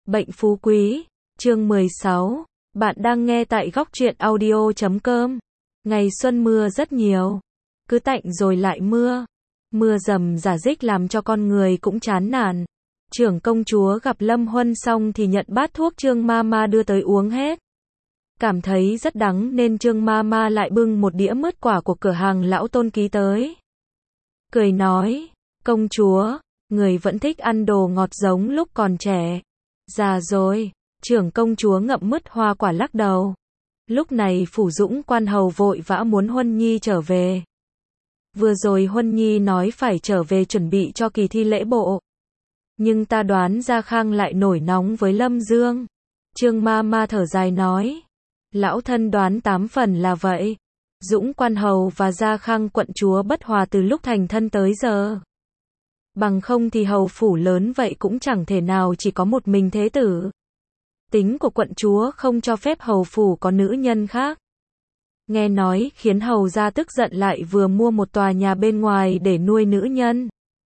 Bệnh phú quý, chương 16. Bạn đang nghe tại góc truyện audio.com. Ngày xuân mưa rất nhiều. Cứ tạnh rồi lại mưa. Mưa rầm rả rích làm cho con người cũng chán nản. Trưởng công chúa gặp Lâm Huân xong thì nhận bát thuốc Trương Mama đưa tới uống hết. Cảm thấy rất đắng nên Trương Mama lại bưng một đĩa mứt quả của cửa hàng lão Tôn ký tới. Cười nói, công chúa, người vẫn thích ăn đồ ngọt giống lúc còn trẻ. Già rồi, trưởng công chúa ngậm mứt hoa quả lắc đầu. Lúc này Phủ Dũng quan hầu vội vã muốn Huân Nhi trở về. Vừa rồi Huân Nhi nói phải trở về chuẩn bị cho kỳ thi lễ bộ. Nhưng ta đoán Gia Khang lại nổi nóng với Lâm Dương. Trương Mama thở dài nói. Lão thân đoán 8 phần là vậy. Dũng quan hầu và Gia Khang quận chúa bất hòa từ lúc thành thân tới giờ. Bằng không thì hầu phủ lớn vậy cũng chẳng thể nào chỉ có một mình thế tử. Tính của quận chúa không cho phép hầu phủ có nữ nhân khác. Nghe nói khiến hầu gia tức giận lại vừa mua một tòa nhà bên ngoài để nuôi nữ nhân.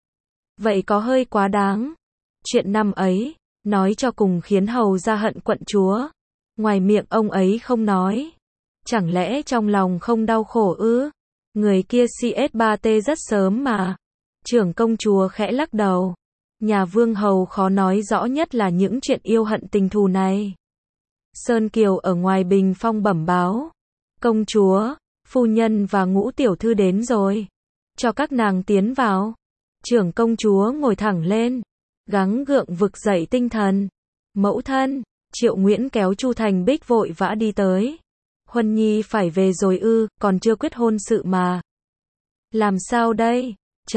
Vậy có hơi quá đáng. Chuyện năm ấy, nói cho cùng khiến hầu gia hận quận chúa. Ngoài miệng ông ấy không nói. Chẳng lẽ trong lòng không đau khổ ư? Người kia CS3T rất sớm mà. Trưởng công chúa khẽ lắc đầu. Nhà vương hầu khó nói rõ nhất là những chuyện yêu hận tình thù này. Sơn Kiều ở ngoài bình phong bẩm báo. Công chúa, phu nhân và ngũ tiểu thư đến rồi. Cho các nàng tiến vào. Trưởng công chúa ngồi thẳng lên. Gắng gượng vực dậy tinh thần. Mẫu thân, Triệu Nguyễn kéo Chu Thành Bích vội vã đi tới. Huân Nhi phải về rồi ư, còn chưa quyết hôn sự mà. Làm sao đây?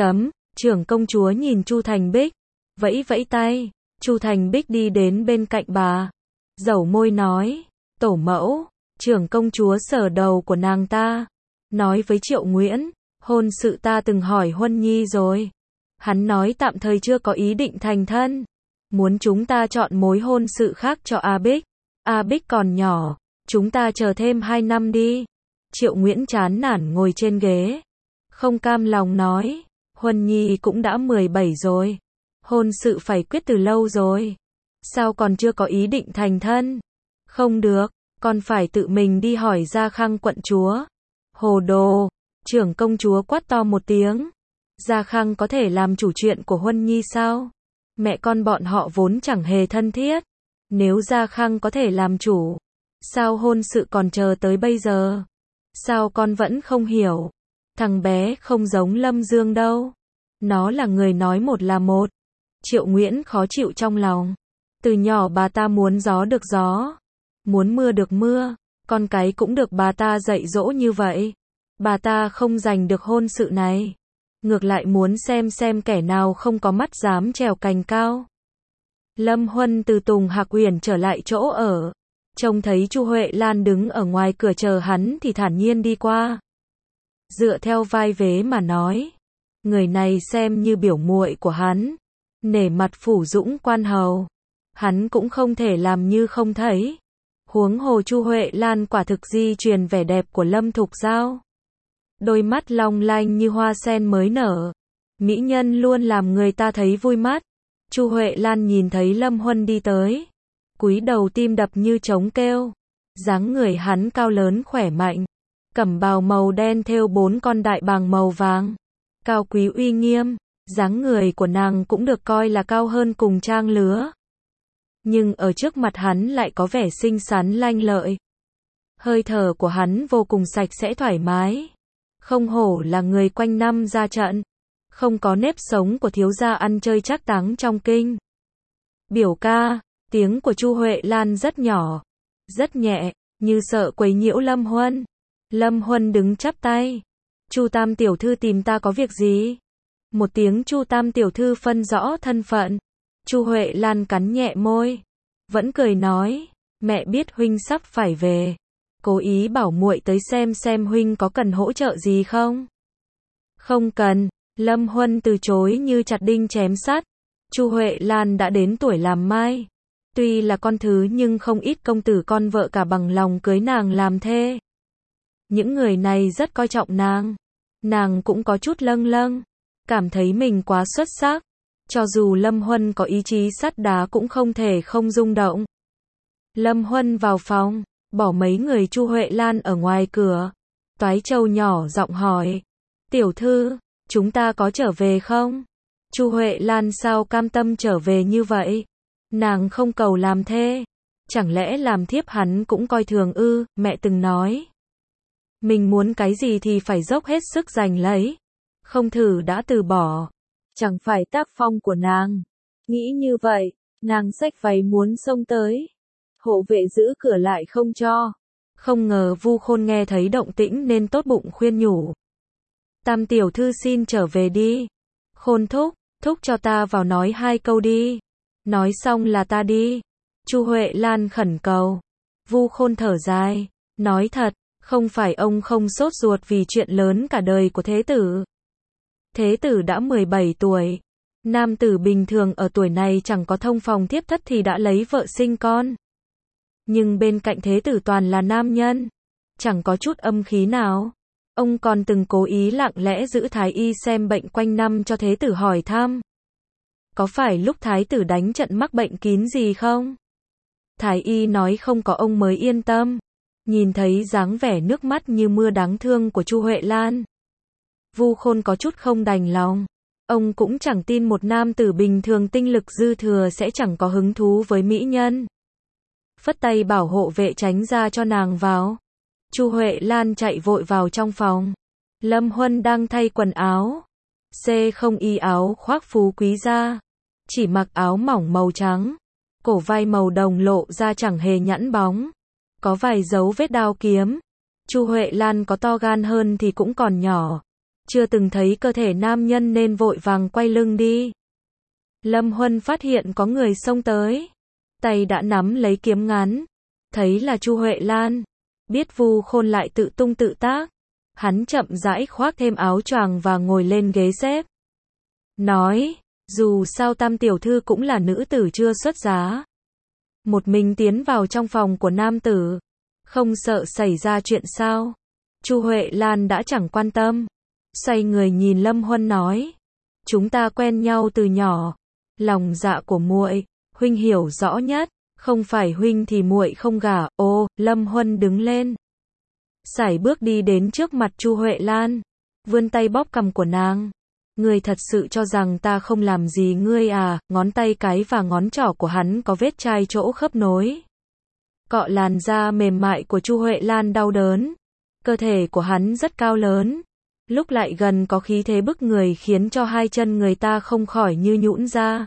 Trưởng công chúa nhìn Chu Thành Bích. Vẫy vẫy tay. Chu Thành Bích đi đến bên cạnh bà. Dẩu môi nói. Tổ mẫu. Trưởng công chúa sờ đầu của nàng ta. Nói với Triệu Nguyễn. Hôn sự ta từng hỏi Huân Nhi rồi. Hắn nói tạm thời chưa có ý định thành thân. Muốn chúng ta chọn mối hôn sự khác cho A Bích. A Bích còn nhỏ. Chúng ta chờ thêm 2 năm đi. Triệu Nguyễn chán nản ngồi trên ghế. Không cam lòng nói. Huân Nhi cũng đã 17 rồi. Hôn sự phải quyết từ lâu rồi. Sao còn chưa có ý định thành thân? Không được, con phải tự mình đi hỏi Gia Khang quận chúa. Hồ đồ! Trưởng công chúa quát to một tiếng. Gia Khang có thể làm chủ chuyện của Huân Nhi sao? Mẹ con bọn họ vốn chẳng hề thân thiết. Nếu Gia Khang có thể làm chủ, sao hôn sự còn chờ tới bây giờ? Sao con vẫn không hiểu? Thằng bé không giống Lâm Dương đâu. Nó là người nói một là một. Triệu Nguyễn khó chịu trong lòng. Từ nhỏ bà ta muốn gió được gió. Muốn mưa được mưa. Con cái cũng được bà ta dạy dỗ như vậy. Bà ta không giành được hôn sự này. Ngược lại muốn xem kẻ nào không có mắt dám trèo cành cao. Lâm Huân từ Tùng Hạc Uyển trở lại chỗ ở. Trông thấy Chu Huệ Lan đứng ở ngoài cửa chờ hắn thì thản nhiên đi qua. Dựa theo vai vế mà nói. Người này xem như biểu muội của hắn. Nể mặt Phủ Dũng quan hầu. Hắn cũng không thể làm như không thấy. Huống hồ Chu Huệ Lan quả thực di truyền vẻ đẹp của Lâm Thục Giao. Đôi mắt long lanh như hoa sen mới nở. Mỹ nhân luôn làm người ta thấy vui mắt. Chu Huệ Lan nhìn thấy Lâm Huân đi tới. Cúi đầu tim đập như trống kêu. Dáng người hắn cao lớn khỏe mạnh. Cẩm bào màu đen thêu 4 con đại bàng màu vàng. Cao quý uy nghiêm. Dáng người của nàng cũng được coi là cao hơn cùng trang lứa. Nhưng ở trước mặt hắn lại có vẻ xinh xắn lanh lợi. Hơi thở của hắn vô cùng sạch sẽ thoải mái. Không hổ là người quanh năm ra trận. Không có nếp sống của thiếu gia ăn chơi trác táng trong kinh. Biểu ca, tiếng của Chu Huệ Lan rất nhỏ, rất nhẹ, như sợ quấy nhiễu Lâm Huân. Lâm Huân đứng chắp tay. Chu Tam tiểu thư tìm ta có việc gì? Một tiếng Chu Tam tiểu thư phân rõ thân phận. Chu Huệ Lan cắn nhẹ môi, vẫn cười nói, mẹ biết huynh sắp phải về, cố ý bảo muội tới xem huynh có cần hỗ trợ gì không? Không cần. Lâm Huân từ chối như chặt đinh chém sắt. Chu Huệ Lan đã đến tuổi làm mai. Tuy là con thứ nhưng không ít công tử con vợ cả bằng lòng cưới nàng làm thê. Những người này rất coi trọng nàng. Nàng cũng có chút lâng lâng. Cảm thấy mình quá xuất sắc. Cho dù Lâm Huân có ý chí sắt đá cũng không thể không rung động. Lâm Huân vào phòng, bỏ mấy người Chu Huệ Lan ở ngoài cửa. Toái Châu nhỏ giọng hỏi, tiểu thư, chúng ta có trở về không? Chu Huệ Lan sao cam tâm trở về như vậy? Nàng không cầu làm thê. Chẳng lẽ làm thiếp hắn cũng coi thường ư? Mẹ từng nói, mình muốn cái gì thì phải dốc hết sức giành lấy. Không thử đã từ bỏ. Chẳng phải tác phong của nàng. Nghĩ như vậy, nàng xách váy muốn xông tới. Hộ vệ giữ cửa lại không cho. Không ngờ Vu Khôn nghe thấy động tĩnh nên tốt bụng khuyên nhủ. Tam tiểu thư xin trở về đi. Khôn thúc, thúc cho ta vào nói 2 câu đi. Nói xong là ta đi. Chu Huệ Lan khẩn cầu. Vu Khôn thở dài. Nói thật, không phải ông không sốt ruột vì chuyện lớn cả đời của thế tử. Thế tử đã 17 tuổi. Nam tử bình thường ở tuổi này chẳng có thông phòng thiếp thất thì đã lấy vợ sinh con. Nhưng bên cạnh thế tử toàn là nam nhân. Chẳng có chút âm khí nào. Ông còn từng cố ý lặng lẽ giữ thái y xem bệnh quanh năm cho thế tử hỏi thăm. Có phải lúc thái tử đánh trận mắc bệnh kín gì không? Thái y nói không có ông mới yên tâm. Nhìn thấy dáng vẻ nước mắt như mưa đáng thương của Chu Huệ Lan. Vu Khôn có chút không đành lòng. Ông cũng chẳng tin một nam tử bình thường tinh lực dư thừa sẽ chẳng có hứng thú với mỹ nhân. Phất tay bảo hộ vệ tránh ra cho nàng vào. Chu Huệ Lan chạy vội vào trong phòng. Lâm Huân đang thay quần áo. Không y áo khoác phú quý ra. Chỉ mặc áo mỏng màu trắng. Cổ vai màu đồng lộ ra chẳng hề nhẵn bóng. Có vài dấu vết đao kiếm. Chu Huệ Lan có to gan hơn thì cũng còn nhỏ. Chưa từng thấy cơ thể nam nhân nên vội vàng quay lưng đi. Lâm Huân phát hiện có người xông tới. Tay đã nắm lấy kiếm ngắn. Thấy là Chu Huệ Lan. Biết Vu Khôn lại tự tung tự tác. Hắn chậm rãi khoác thêm áo choàng và ngồi lên ghế xếp. Nói, dù sao tam tiểu thư cũng là nữ tử chưa xuất giá. Một mình tiến vào trong phòng của nam tử. Không sợ xảy ra chuyện sao? Chu Huệ Lan đã chẳng quan tâm. Xoay người nhìn Lâm Huân nói. Chúng ta quen nhau từ nhỏ. Lòng dạ của muội, huynh hiểu rõ nhất. Không phải huynh thì muội không gả. Ô, Lâm Huân đứng lên. Sải bước đi đến trước mặt Chu Huệ Lan. Vươn tay bóp cằm của nàng. Ngươi thật sự cho rằng ta không làm gì ngươi à? Ngón tay cái và ngón trỏ của hắn có vết chai chỗ khớp nối. Cọ làn da mềm mại của Chu Huệ Lan đau đớn. Cơ thể của hắn rất cao lớn. Lúc lại gần có khí thế bức người khiến cho hai chân người ta không khỏi như nhũn ra.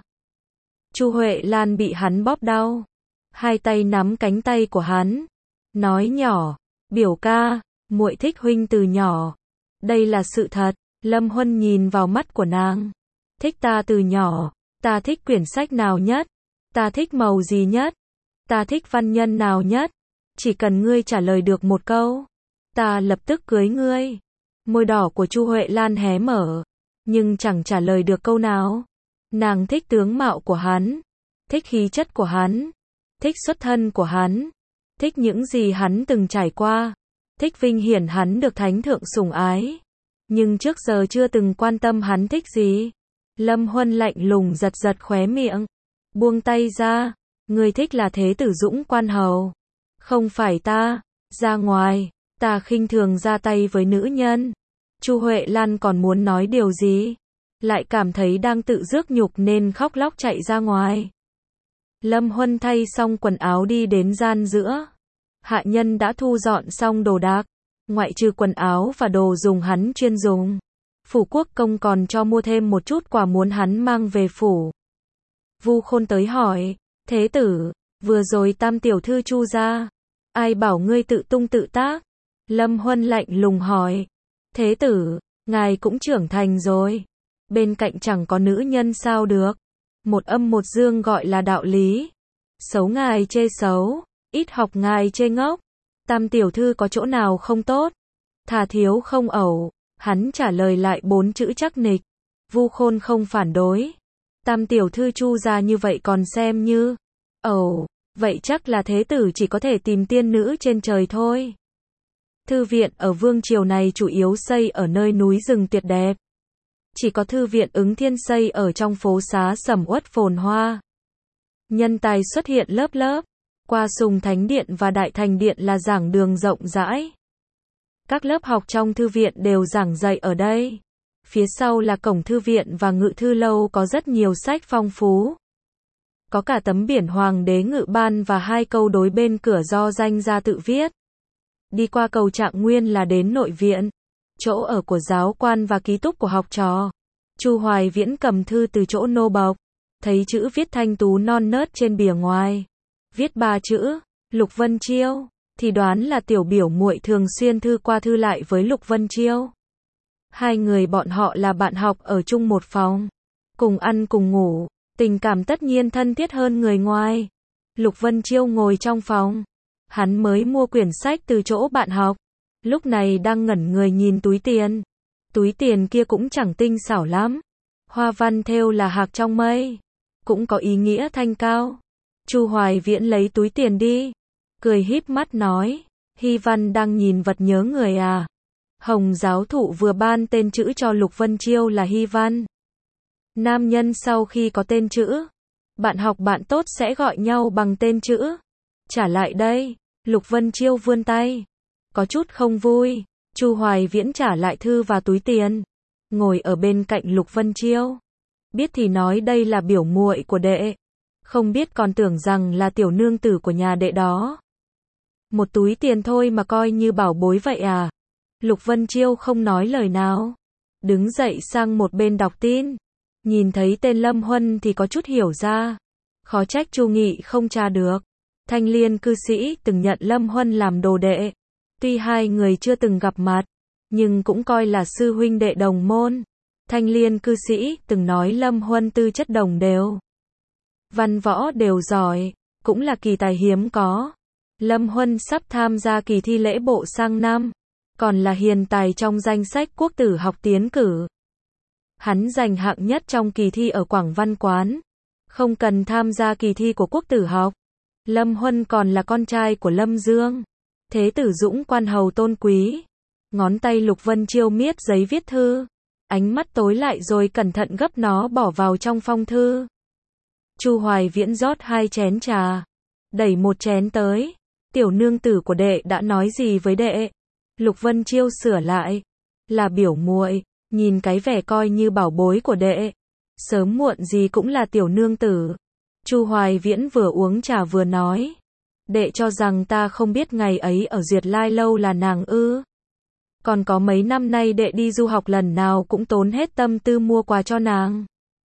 Chu Huệ Lan bị hắn bóp đau. Hai tay nắm cánh tay của hắn. Nói nhỏ, biểu ca, muội thích huynh từ nhỏ. Đây là sự thật. Lâm Huân nhìn vào mắt của nàng. Thích ta từ nhỏ. Ta thích quyển sách nào nhất? Ta thích màu gì nhất? Ta thích văn nhân nào nhất? Chỉ cần ngươi trả lời được một câu, ta lập tức cưới ngươi. Môi đỏ của Chu Huệ Lan hé mở, nhưng chẳng trả lời được câu nào. Nàng thích tướng mạo của hắn, thích khí chất của hắn, thích xuất thân của hắn, thích những gì hắn từng trải qua, thích vinh hiển hắn được thánh thượng sủng ái. Nhưng trước giờ chưa từng quan tâm hắn thích gì. Lâm Huân lạnh lùng giật giật khóe miệng. Buông tay ra. Ngươi thích là thế tử dũng quan hầu. Không phải ta. Ra ngoài. Ta khinh thường ra tay với nữ nhân. Chu Huệ Lan còn muốn nói điều gì. Lại cảm thấy đang tự rước nhục nên khóc lóc chạy ra ngoài. Lâm Huân thay xong quần áo đi đến gian giữa. Hạ nhân đã thu dọn xong đồ đạc. Ngoại trừ quần áo và đồ dùng hắn chuyên dùng. Phủ quốc công còn cho mua thêm một chút quà muốn hắn mang về phủ. Vu Khôn tới hỏi. Thế tử, vừa rồi tam tiểu thư Chu ra. Ai bảo ngươi tự tung tự tác? Lâm Huân lạnh lùng hỏi. Thế tử, ngài cũng trưởng thành rồi. Bên cạnh chẳng có nữ nhân sao được. Một âm một dương gọi là đạo lý. Xấu ngài chê xấu. Ít học ngài chê ngốc. Tam tiểu thư có chỗ nào không tốt? Thà thiếu không ẩu. Hắn trả lời lại 4 chữ chắc nịch. Vu Khôn không phản đối. Tam tiểu thư Chu ra như vậy còn xem như ẩu. Vậy chắc là thế tử chỉ có thể tìm tiên nữ trên trời thôi. Thư viện ở vương triều này chủ yếu xây ở nơi núi rừng tuyệt đẹp. Chỉ có thư viện Ứng Thiên xây ở trong phố xá sầm uất phồn hoa. Nhân tài xuất hiện lớp lớp. Qua Sùng Thánh Điện và Đại Thành Điện là giảng đường rộng rãi. Các lớp học trong thư viện đều giảng dạy ở đây. Phía sau là cổng thư viện và ngự thư lâu có rất nhiều sách phong phú. Có cả tấm biển Hoàng đế ngự ban và 2 câu đối bên cửa do danh gia tự viết. Đi qua cầu Trạng Nguyên là đến nội viện, chỗ ở của giáo quan và ký túc của học trò. Chu Hoài Viễn cầm thư từ chỗ nô bộc, thấy chữ viết thanh tú non nớt trên bìa ngoài. Viết 3 chữ, Lục Vân Chiêu, thì đoán là tiểu biểu muội thường xuyên thư qua thư lại với Lục Vân Chiêu. 2 người bọn họ là bạn học ở chung một phòng, cùng ăn cùng ngủ, tình cảm tất nhiên thân thiết hơn người ngoài. Lục Vân Chiêu ngồi trong phòng, hắn mới mua quyển sách từ chỗ bạn học, lúc này đang ngẩn người nhìn túi tiền. Túi tiền kia cũng chẳng tinh xảo lắm, hoa văn thêu là hạc trong mây, cũng có ý nghĩa thanh cao. Chu Hoài Viễn lấy túi tiền đi, cười híp mắt nói, Hy Văn đang nhìn vật nhớ người à? Hồng giáo thụ vừa ban tên chữ cho Lục Vân Chiêu là Hy Văn. Nam nhân sau khi có tên chữ, bạn học bạn tốt sẽ gọi nhau bằng tên chữ. Trả lại đây, Lục Vân Chiêu vươn tay, có chút không vui. Chu Hoài Viễn trả lại thư và túi tiền, ngồi ở bên cạnh Lục Vân Chiêu. Biết thì nói đây là biểu muội của đệ, không biết còn tưởng rằng là tiểu nương tử của nhà đệ đó. Một túi tiền thôi mà coi như bảo bối vậy à? Lục Vân Chiêu không nói lời nào, đứng dậy sang một bên đọc tin. Nhìn thấy tên Lâm Huân thì có chút hiểu ra, khó trách Chu Nghị không tra được. Thanh Liên cư sĩ từng nhận Lâm Huân làm đồ đệ, tuy 2 người chưa từng gặp mặt, nhưng cũng coi là sư huynh đệ đồng môn. Thanh Liên cư sĩ từng nói Lâm Huân tư chất đồng đều, văn võ đều giỏi, cũng là kỳ tài hiếm có. Lâm Huân sắp tham gia kỳ thi lễ bộ sang năm, còn là hiền tài trong danh sách quốc tử học tiến cử. Hắn giành hạng nhất trong kỳ thi ở Quảng Văn Quán, không cần tham gia kỳ thi của quốc tử học. Lâm Huân còn là con trai của Lâm Dương, thế tử dũng quan hầu tôn quý. Ngón tay Lục Vân Chiêu miết giấy viết thư, ánh mắt tối lại rồi cẩn thận gấp nó bỏ vào trong phong thư. Chu Hoài Viễn rót 2 chén trà, đẩy một chén tới. Tiểu nương tử của đệ đã nói gì với đệ? Lục Vân Chiêu sửa lại, là biểu muội, nhìn cái vẻ coi như bảo bối của đệ, sớm muộn gì cũng là tiểu nương tử. Chu Hoài Viễn vừa uống trà vừa nói, đệ cho rằng ta không biết ngày ấy ở Duyệt Lai lâu là nàng ư? Còn có mấy năm nay đệ đi du học lần nào cũng tốn hết tâm tư mua quà cho nàng.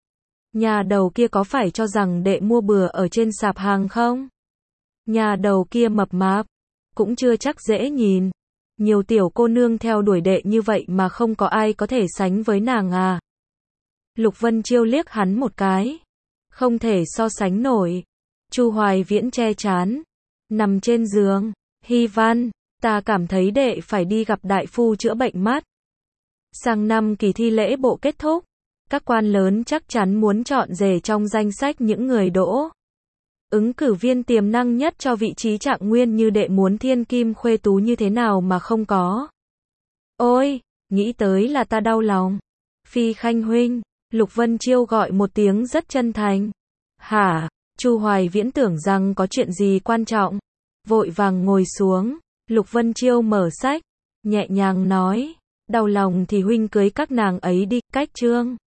Nhà đầu kia có phải cho rằng đệ mua bừa ở trên sạp hàng không? Nhà đầu kia mập mạp, cũng chưa chắc dễ nhìn. Nhiều tiểu cô nương theo đuổi đệ như vậy mà không có ai có thể sánh với nàng à? Lục Vân Chiêu liếc hắn một cái, không thể so sánh nổi. Chu Hoài Viễn che trán, nằm trên giường. Hy Văn, ta cảm thấy đệ phải đi gặp đại phu chữa bệnh mắt. Sang năm kỳ thi lễ bộ kết thúc, các quan lớn chắc chắn muốn chọn rể trong danh sách những người đỗ ứng cử viên tiềm năng nhất cho vị trí Trạng Nguyên như đệ muốn thiên kim khuê tú như thế nào mà không có. Ôi, nghĩ tới là ta đau lòng. Phi Khanh huynh, Lục Vân Chiêu gọi một tiếng rất chân thành. Hả? Chu Hoài Viễn tưởng rằng có chuyện gì quan trọng, vội vàng ngồi xuống. Lục Vân Chiêu mở sách, nhẹ nhàng nói, đau lòng thì huynh cưới các nàng ấy đi. Cách chương